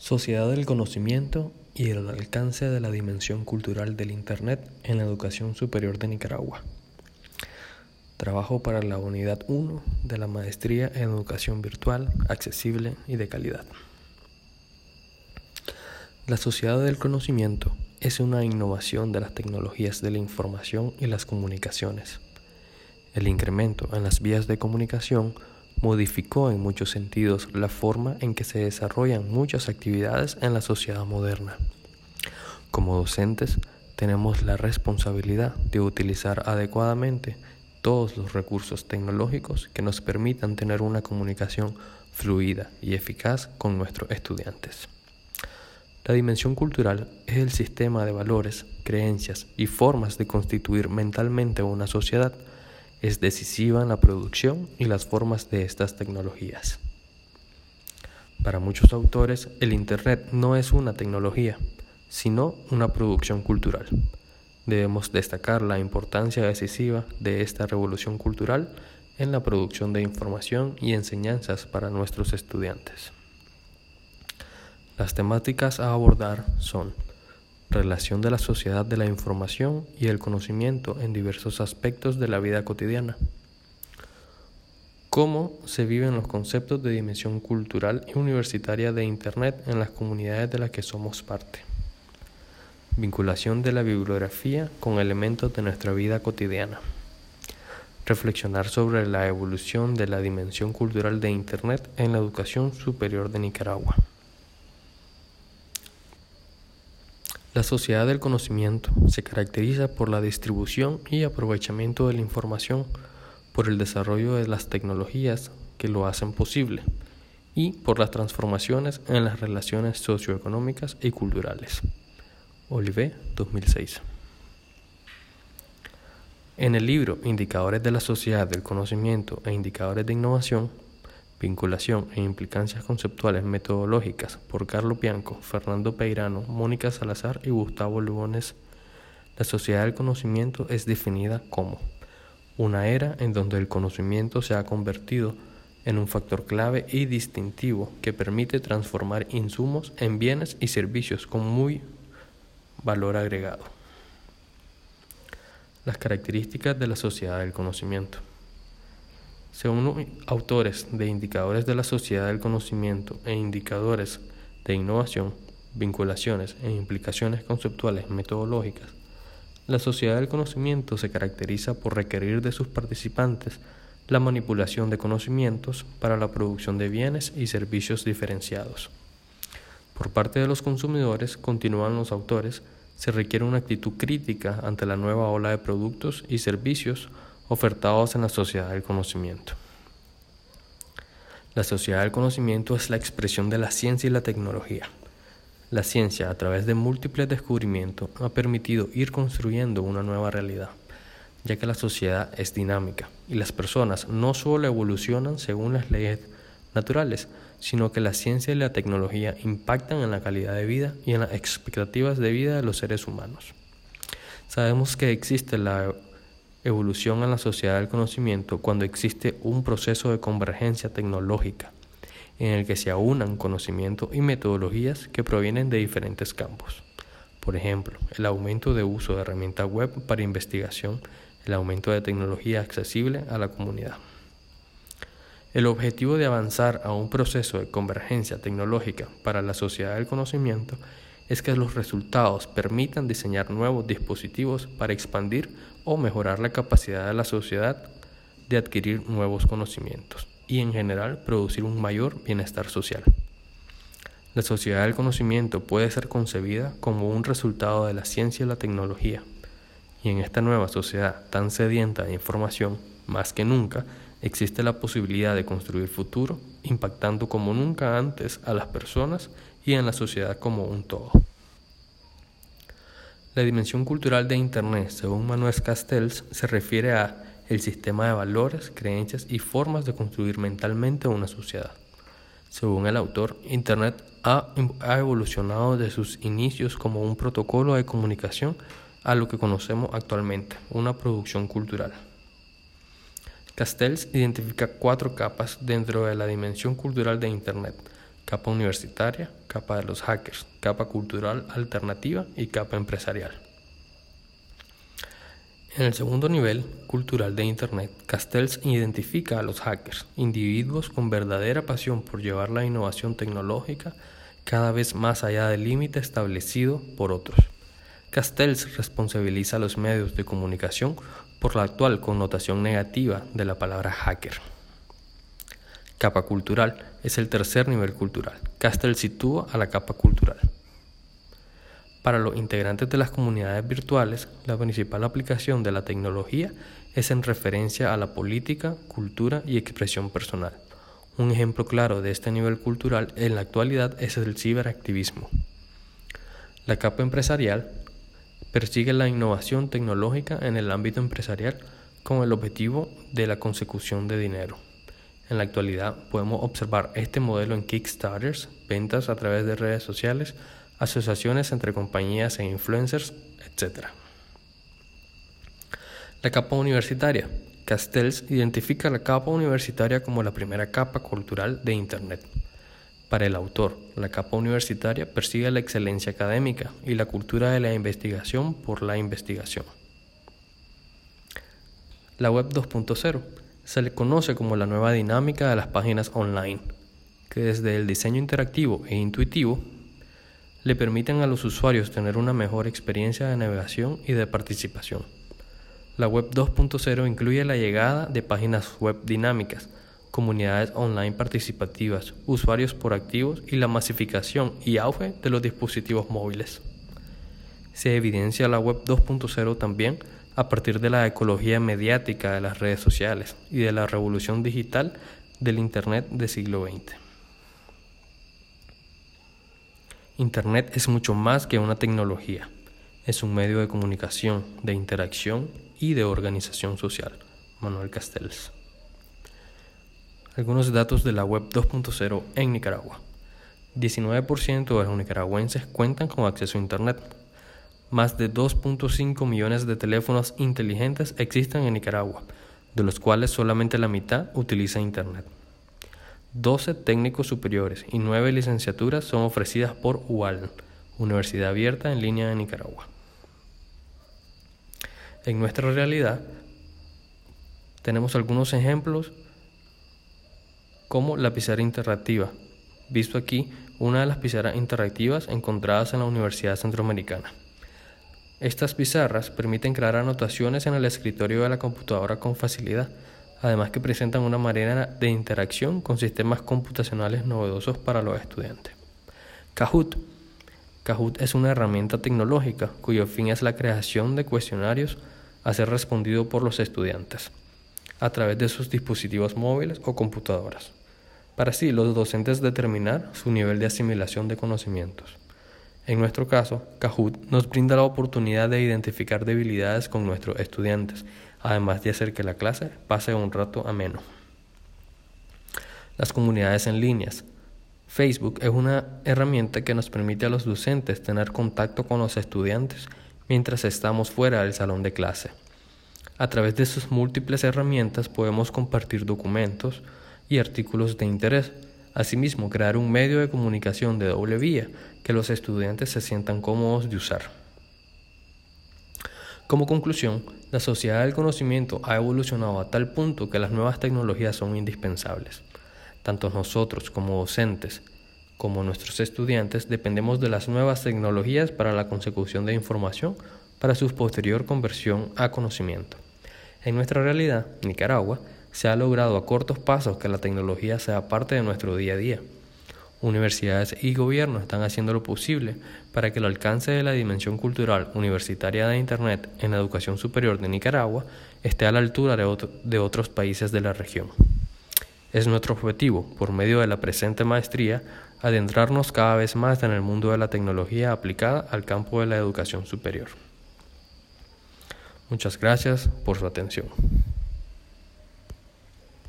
Sociedad del conocimiento y el alcance de la dimensión cultural del Internet en la educación superior de Nicaragua. Trabajo para la unidad 1 de la Maestría en Educación Virtual, Accesible y de Calidad. La sociedad del conocimiento es una innovación de las tecnologías de la información y las comunicaciones. El incremento en las vías de comunicación modificó en muchos sentidos la forma en que se desarrollan muchas actividades en la sociedad moderna. Como docentes, tenemos la responsabilidad de utilizar adecuadamente todos los recursos tecnológicos que nos permitan tener una comunicación fluida y eficaz con nuestros estudiantes. La dimensión cultural es el sistema de valores, creencias y formas de constituir mentalmente una sociedad. Es decisiva en la producción y las formas de estas tecnologías. Para muchos autores, el Internet no es una tecnología, sino una producción cultural. Debemos destacar la importancia decisiva de esta revolución cultural en la producción de información y enseñanzas para nuestros estudiantes. Las temáticas a abordar son: relación de la sociedad de la información y el conocimiento en diversos aspectos de la vida cotidiana. Cómo se viven los conceptos de dimensión cultural y universitaria de Internet en las comunidades de las que somos parte. Vinculación de la bibliografía con elementos de nuestra vida cotidiana. Reflexionar sobre la evolución de la dimensión cultural de Internet en la educación superior de Nicaragua. La sociedad del conocimiento se caracteriza por la distribución y aprovechamiento de la información, por el desarrollo de las tecnologías que lo hacen posible y por las transformaciones en las relaciones socioeconómicas y culturales. Olivet, 2006. En el libro Indicadores de la sociedad del conocimiento e indicadores de innovación, vinculación e implicancias conceptuales metodológicas por Carlos Bianco, Fernando Peirano, Mónica Salazar y Gustavo Lugones, la sociedad del conocimiento es definida como una era en donde el conocimiento se ha convertido en un factor clave y distintivo que permite transformar insumos en bienes y servicios con muy valor agregado. Las características de la sociedad del conocimiento. Según autores de Indicadores de la Sociedad del Conocimiento e Indicadores de Innovación, Vinculaciones e Implicaciones Conceptuales Metodológicas, la sociedad del conocimiento se caracteriza por requerir de sus participantes la manipulación de conocimientos para la producción de bienes y servicios diferenciados. Por parte de los consumidores, continúan los autores, se requiere una actitud crítica ante la nueva ola de productos y servicios ofertados en la sociedad del conocimiento. La sociedad del conocimiento es la expresión de la ciencia y la tecnología. La ciencia, a través de múltiples descubrimientos, ha permitido ir construyendo una nueva realidad, ya que la sociedad es dinámica y las personas no solo evolucionan según las leyes naturales, sino que la ciencia y la tecnología impactan en la calidad de vida y en las expectativas de vida de los seres humanos. Sabemos que existe la evolución en la sociedad del conocimiento cuando existe un proceso de convergencia tecnológica en el que se aunan conocimiento y metodologías que provienen de diferentes campos. Por ejemplo, el aumento de uso de herramientas web para investigación, el aumento de tecnología accesible a la comunidad. El objetivo de avanzar a un proceso de convergencia tecnológica para la sociedad del conocimiento es que los resultados permitan diseñar nuevos dispositivos para expandir o mejorar la capacidad de la sociedad de adquirir nuevos conocimientos y, en general, producir un mayor bienestar social. La sociedad del conocimiento puede ser concebida como un resultado de la ciencia y la tecnología, y en esta nueva sociedad tan sedienta de información, más que nunca, existe la posibilidad de construir futuro, impactando como nunca antes a las personas y en la sociedad como un todo. La dimensión cultural de Internet, según Manuel Castells, se refiere a el sistema de valores, creencias y formas de construir mentalmente una sociedad. Según el autor, Internet ha evolucionado desde sus inicios como un protocolo de comunicación a lo que conocemos actualmente, una producción cultural. Castells identifica 4 capas dentro de la dimensión cultural de Internet, capa universitaria, capa de los hackers, capa cultural alternativa y capa empresarial. En el segundo nivel, cultural de Internet, Castells identifica a los hackers, individuos con verdadera pasión por llevar la innovación tecnológica cada vez más allá del límite establecido por otros. Castells responsabiliza a los medios de comunicación por la actual connotación negativa de la palabra hacker. Capa cultural es el tercer nivel cultural. Castells sitúa a la capa cultural. Para los integrantes de las comunidades virtuales, la principal aplicación de la tecnología es en referencia a la política, cultura y expresión personal. Un ejemplo claro de este nivel cultural en la actualidad es el ciberactivismo. La capa empresarial persigue la innovación tecnológica en el ámbito empresarial con el objetivo de la consecución de dinero. En la actualidad podemos observar este modelo en Kickstarters, ventas a través de redes sociales, asociaciones entre compañías e influencers, etc. La capa universitaria. Castells identifica la capa universitaria como la primera capa cultural de Internet. Para el autor, la capa universitaria persigue la excelencia académica y la cultura de la investigación por la investigación. La Web 2.0 se le conoce como la nueva dinámica de las páginas online, que desde el diseño interactivo e intuitivo le permiten a los usuarios tener una mejor experiencia de navegación y de participación. La Web 2.0 incluye la llegada de páginas web dinámicas, comunidades online participativas, usuarios proactivos y la masificación y auge de los dispositivos móviles. Se evidencia la Web 2.0 también a partir de la ecología mediática de las redes sociales y de la revolución digital del Internet del siglo XX. Internet es mucho más que una tecnología, es un medio de comunicación, de interacción y de organización social. Manuel Castells. Algunos datos de la Web 2.0 en Nicaragua. 19% de los nicaragüenses cuentan con acceso a Internet. Más de 2.5 millones de teléfonos inteligentes existen en Nicaragua, de los cuales solamente la mitad utiliza Internet. 12 técnicos superiores y 9 licenciaturas son ofrecidas por UALN, Universidad Abierta en Línea de Nicaragua. En nuestra realidad, tenemos algunos ejemplos como la pizarra interactiva. Visto aquí, una de las pizarras interactivas encontradas en la Universidad Centroamericana. Estas pizarras permiten crear anotaciones en el escritorio de la computadora con facilidad, además que presentan una manera de interacción con sistemas computacionales novedosos para los estudiantes. Kahoot. Kahoot es una herramienta tecnológica cuyo fin es la creación de cuestionarios a ser respondido por los estudiantes a través de sus dispositivos móviles o computadoras, para así los docentes determinar su nivel de asimilación de conocimientos. En nuestro caso, Kahoot nos brinda la oportunidad de identificar debilidades con nuestros estudiantes, además de hacer que la clase pase un rato ameno. Las comunidades en líneas. Facebook es una herramienta que nos permite a los docentes tener contacto con los estudiantes mientras estamos fuera del salón de clase. A través de sus múltiples herramientas podemos compartir documentos y artículos de interés. Asimismo, crear un medio de comunicación de doble vía que los estudiantes se sientan cómodos de usar. Como conclusión, la sociedad del conocimiento ha evolucionado a tal punto que las nuevas tecnologías son indispensables. Tanto nosotros como docentes, como nuestros estudiantes, dependemos de las nuevas tecnologías para la consecución de información para su posterior conversión a conocimiento. En nuestra realidad, Nicaragua, se ha logrado a cortos pasos que la tecnología sea parte de nuestro día a día. Universidades y gobiernos están haciendo lo posible para que el alcance de la dimensión cultural universitaria de Internet en la educación superior de Nicaragua esté a la altura de otros países de la región. Es nuestro objetivo, por medio de la presente maestría, adentrarnos cada vez más en el mundo de la tecnología aplicada al campo de la educación superior. Muchas gracias por su atención.